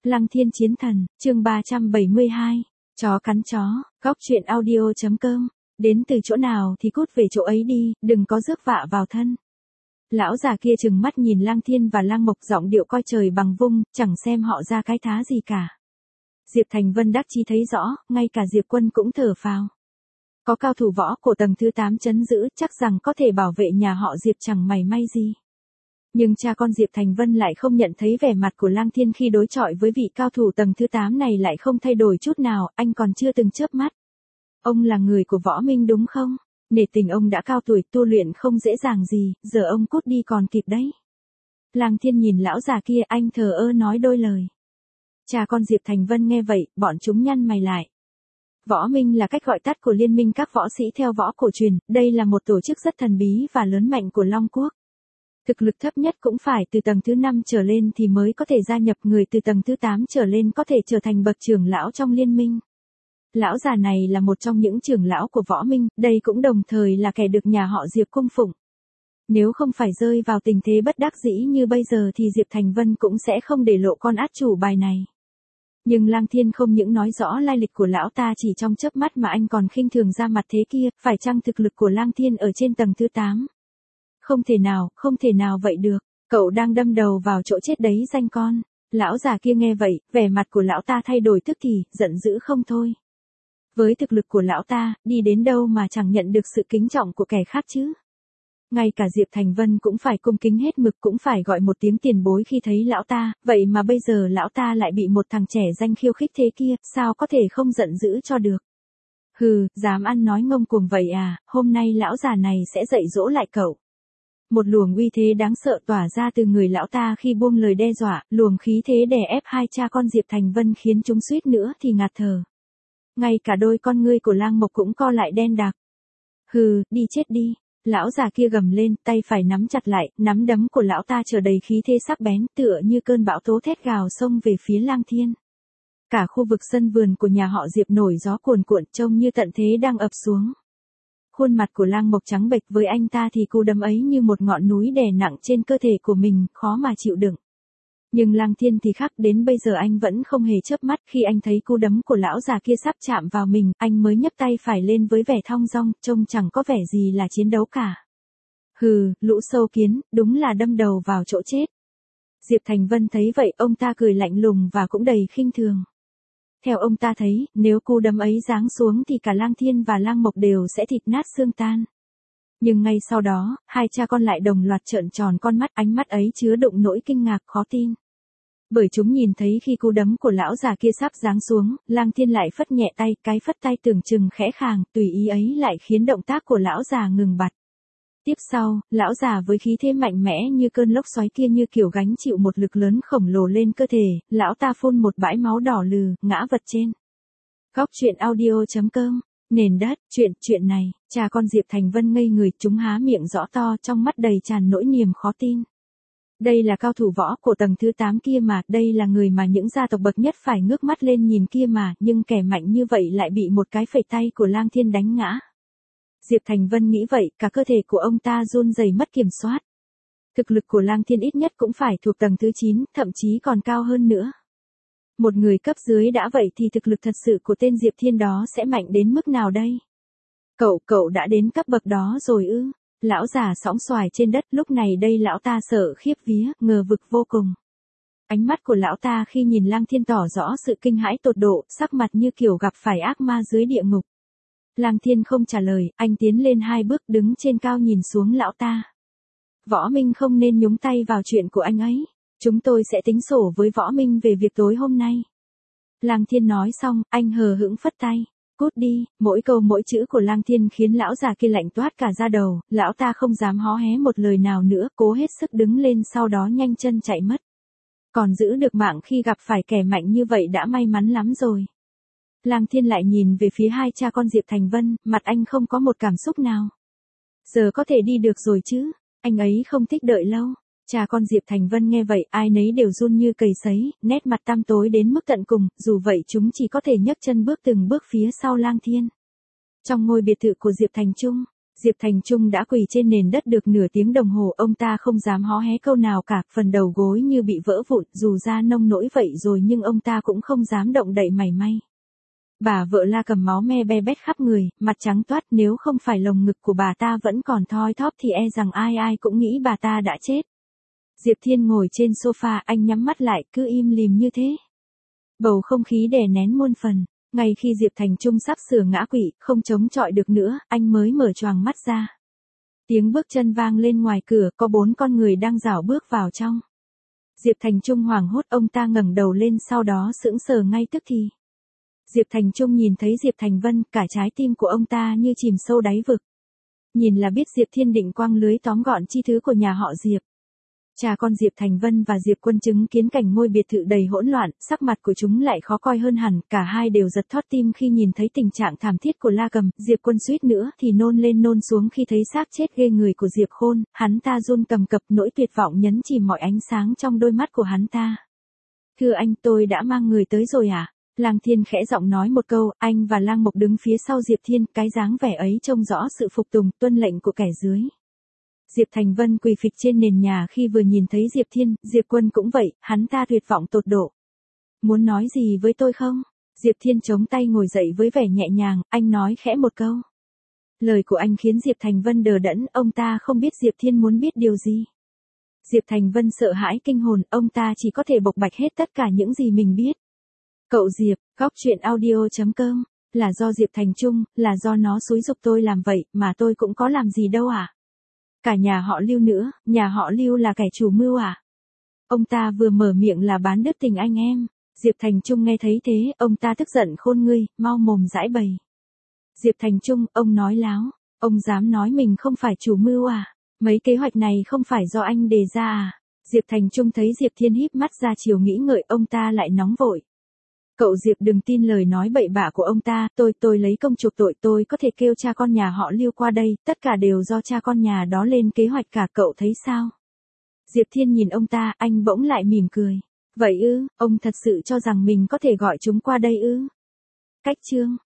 Lăng Thiên Chiến Thần, chương 372. Chó cắn chó, góc truyện audio.com. Đến từ chỗ nào thì cút về chỗ ấy đi, đừng có rước vạ vào thân. Lão già kia trừng mắt nhìn Lăng Thiên và Lăng Mộc, giọng điệu coi trời bằng vung, chẳng xem họ ra cái thá gì cả. Diệp Thành Vân đắc chí thấy rõ, ngay cả Diệp Quân cũng thở phào. Có cao thủ võ cổ tầng thứ 8 trấn giữ, chắc rằng có thể bảo vệ nhà họ Diệp chẳng mảy may gì. Nhưng cha con Diệp Thành Vân lại không nhận thấy vẻ mặt của Lăng Thiên khi đối chọi với vị cao thủ tầng thứ 8 này lại không thay đổi chút nào, anh còn chưa từng chớp mắt. Ông là người của võ minh đúng không? Nể tình ông đã cao tuổi, tu luyện không dễ dàng gì, giờ ông cút đi còn kịp đấy. Lăng Thiên nhìn lão già kia, anh thờ ơ nói đôi lời. Cha con Diệp Thành Vân nghe vậy, bọn chúng nhăn mày lại. Võ minh là cách gọi tắt của liên minh các võ sĩ theo võ cổ truyền, đây là một tổ chức rất thần bí và lớn mạnh của Long Quốc. Thực lực thấp nhất cũng phải từ tầng thứ 5 trở lên thì mới có thể gia nhập, người từ tầng thứ 8 trở lên có thể trở thành bậc trưởng lão trong liên minh. Lão già này là một trong những trưởng lão của võ minh, đây cũng đồng thời là kẻ được nhà họ Diệp cung phụng. Nếu không phải rơi vào tình thế bất đắc dĩ như bây giờ thì Diệp Thành Vân cũng sẽ không để lộ con át chủ bài này. Nhưng Lăng Thiên không những nói rõ lai lịch của lão ta chỉ trong chớp mắt mà anh còn khinh thường ra mặt thế kia, phải chăng thực lực của Lăng Thiên ở trên tầng thứ 8? Không thể nào vậy được, cậu đang đâm đầu vào chỗ chết đấy danh con. Lão già kia nghe vậy, vẻ mặt của lão ta thay đổi tức thì, giận dữ không thôi. Với thực lực của lão ta, đi đến đâu mà chẳng nhận được sự kính trọng của kẻ khác chứ. Ngay cả Diệp Thành Vân cũng phải cung kính hết mực, cũng phải gọi một tiếng tiền bối khi thấy lão ta, vậy mà bây giờ lão ta lại bị một thằng trẻ danh khiêu khích thế kia, sao có thể không giận dữ cho được. Hừ, dám ăn nói ngông cuồng vậy à, hôm nay lão già này sẽ dạy dỗ lại cậu. Một luồng uy thế đáng sợ tỏa ra từ người lão ta khi buông lời đe dọa, luồng khí thế đè ép hai cha con Diệp Thành Vân khiến chúng suýt nữa thì ngạt thở. Ngay cả đôi con ngươi của Lang Mộc cũng co lại đen đặc. Hừ, đi chết đi. Lão già kia gầm lên, tay phải nắm chặt lại, nắm đấm của lão ta trở đầy khí thế sắc bén, tựa như cơn bão tố thét gào xông về phía Lăng Thiên. Cả khu vực sân vườn của nhà họ Diệp nổi gió cuồn cuộn, trông như tận thế đang ập xuống. Khuôn mặt của Lang Mộc trắng bệch, với anh ta thì cú đấm ấy như một ngọn núi đè nặng trên cơ thể của mình, khó mà chịu đựng. Nhưng Lăng Thiên thì khác, đến bây giờ anh vẫn không hề chớp mắt, khi anh thấy cú đấm của lão già kia sắp chạm vào mình, anh mới nhấc tay phải lên với vẻ thong dong, trông chẳng có vẻ gì là chiến đấu cả. Hừ, lũ sâu kiến, đúng là đâm đầu vào chỗ chết. Diệp Thành Vân thấy vậy, ông ta cười lạnh lùng và cũng đầy khinh thường. Theo ông ta thấy, nếu cú đấm ấy giáng xuống thì cả Lăng Thiên và Lang Mộc đều sẽ thịt nát xương tan. Nhưng ngay sau đó, hai cha con lại đồng loạt trợn tròn con mắt, ánh mắt ấy chứa đựng nỗi kinh ngạc khó tin. Bởi chúng nhìn thấy khi cú đấm của lão già kia sắp giáng xuống, Lăng Thiên lại phất nhẹ tay, cái phất tay tưởng chừng khẽ khàng, tùy ý ấy lại khiến động tác của lão già ngừng bặt. Tiếp sau, lão già với khí thế mạnh mẽ như cơn lốc xoáy kia như kiểu gánh chịu một lực lớn khổng lồ lên cơ thể, lão ta phun một bãi máu đỏ lừ, ngã vật trên. Góc truyện audio.com. Nền đất, chuyện này, cha con Diệp Thành Vân ngây người, chúng há miệng rõ to, trong mắt đầy tràn nỗi niềm khó tin. Đây là cao thủ võ của tầng thứ 8 kia mà, đây là người mà những gia tộc bậc nhất phải ngước mắt lên nhìn kia mà, nhưng kẻ mạnh như vậy lại bị một cái phẩy tay của Lăng Thiên đánh ngã. Diệp Thành Vân nghĩ vậy, cả cơ thể của ông ta run rẩy mất kiểm soát. Thực lực của Lăng Thiên ít nhất cũng phải thuộc tầng thứ 9, thậm chí còn cao hơn nữa. Một người cấp dưới đã vậy thì thực lực thật sự của tên Diệp Thiên đó sẽ mạnh đến mức nào đây? Cậu đã đến cấp bậc đó rồi ư? Lão già sõng xoài trên đất, lúc này đây lão ta sợ khiếp vía, ngờ vực vô cùng. Ánh mắt của lão ta khi nhìn Lăng Thiên tỏ rõ sự kinh hãi tột độ, sắc mặt như kiểu gặp phải ác ma dưới địa ngục. Lăng Thiên không trả lời, anh tiến lên 2 bước, đứng trên cao nhìn xuống lão ta. Võ Minh không nên nhúng tay vào chuyện của anh ấy. Chúng tôi sẽ tính sổ với Võ Minh về việc tối hôm nay. Lăng Thiên nói xong, anh hờ hững phất tay. Cút đi, mỗi câu mỗi chữ của Lăng Thiên khiến lão già kia lạnh toát cả da đầu, lão ta không dám hó hé một lời nào nữa, cố hết sức đứng lên sau đó nhanh chân chạy mất. Còn giữ được mạng khi gặp phải kẻ mạnh như vậy đã may mắn lắm rồi. Lăng Thiên lại nhìn về phía hai cha con Diệp Thành Vân, mặt anh không có một cảm xúc nào. Giờ có thể đi được rồi chứ, anh ấy không thích đợi lâu. Cha con Diệp Thành Vân nghe vậy, ai nấy đều run như cầy sấy, nét mặt tăm tối đến mức tận cùng, dù vậy chúng chỉ có thể nhấc chân bước từng bước phía sau Lăng Thiên. Trong ngôi biệt thự của Diệp Thành Trung, Diệp Thành Trung đã quỳ trên nền đất được nửa tiếng đồng hồ, ông ta không dám hó hé câu nào cả, phần đầu gối như bị vỡ vụn, dù da nông nỗi vậy rồi nhưng ông ta cũng không dám động đậy mảy may. Bà vợ La Cầm máu me be bét khắp người, mặt trắng toát, nếu không phải lồng ngực của bà ta vẫn còn thoi thóp thì e rằng ai ai cũng nghĩ bà ta đã chết. Diệp Thiên ngồi trên sofa, anh nhắm mắt lại, cứ im lìm như thế. Bầu không khí đè nén muôn phần. Ngay khi Diệp Thành Trung sắp sửa ngã quỵ, không chống chọi được nữa, anh mới mở choàng mắt ra. Tiếng bước chân vang lên ngoài cửa, có 4 con người đang rảo bước vào trong. Diệp Thành Trung hoảng hốt, ông ta ngẩng đầu lên sau đó sững sờ ngay tức thì. Diệp Thành Trung nhìn thấy Diệp Thành Vân, cả trái tim của ông ta như chìm sâu đáy vực. Nhìn là biết Diệp Thiên định quăng lưới tóm gọn chi thứ của nhà họ Diệp. Cha con Diệp Thành Vân và Diệp Quân chứng kiến cảnh ngôi biệt thự đầy hỗn loạn, sắc mặt của chúng lại khó coi hơn hẳn, cả hai đều giật thót tim khi nhìn thấy tình trạng thảm thiết của La Cầm, Diệp Quân suýt nữa thì nôn lên nôn xuống khi thấy xác chết ghê người của Diệp Khôn, hắn ta run cầm cập, nỗi tuyệt vọng nhấn chìm mọi ánh sáng trong đôi mắt của hắn ta. Thưa anh, tôi đã mang người tới rồi à? Lang Thiên khẽ giọng nói một câu, anh và Lang Mộc đứng phía sau Diệp Thiên, cái dáng vẻ ấy trông rõ sự phục tùng, tuân lệnh của kẻ dưới. Diệp Thành Vân quỳ phịch trên nền nhà khi vừa nhìn thấy Diệp Thiên, Diệp Quân cũng vậy, hắn ta tuyệt vọng tột độ. Muốn nói gì với tôi không? Diệp Thiên chống tay ngồi dậy với vẻ nhẹ nhàng, anh nói khẽ một câu. Lời của anh khiến Diệp Thành Vân đờ đẫn, ông ta không biết Diệp Thiên muốn biết điều gì. Diệp Thành Vân sợ hãi kinh hồn, ông ta chỉ có thể bộc bạch hết tất cả những gì mình biết. Cậu Diệp, góc truyện audio.com, là do Diệp Thành Trung, là do nó xúi giục tôi làm vậy, mà tôi cũng có làm gì đâu à? Cả nhà họ Lưu nữa, nhà họ Lưu là kẻ chủ mưu à? Ông ta vừa mở miệng là bán đứt tình anh em. Diệp Thành Trung nghe thấy thế, ông ta tức giận khôn ngươi, mau mồm giãi bày. Diệp Thành Trung, ông nói láo, ông dám nói mình không phải chủ mưu à? Mấy kế hoạch này không phải do anh đề ra à? Diệp Thành Trung thấy Diệp Thiên híp mắt ra chiều nghĩ ngợi, ông ta lại nóng vội. Cậu Diệp đừng tin lời nói bậy bạ của ông ta, tôi lấy công chuộc tội, tôi có thể kêu cha con nhà họ Lưu qua đây, tất cả đều do cha con nhà đó lên kế hoạch cả, cậu thấy sao? Diệp Thiên nhìn ông ta, anh bỗng lại mỉm cười. Vậy ư, ông thật sự cho rằng mình có thể gọi chúng qua đây ư? Cách chương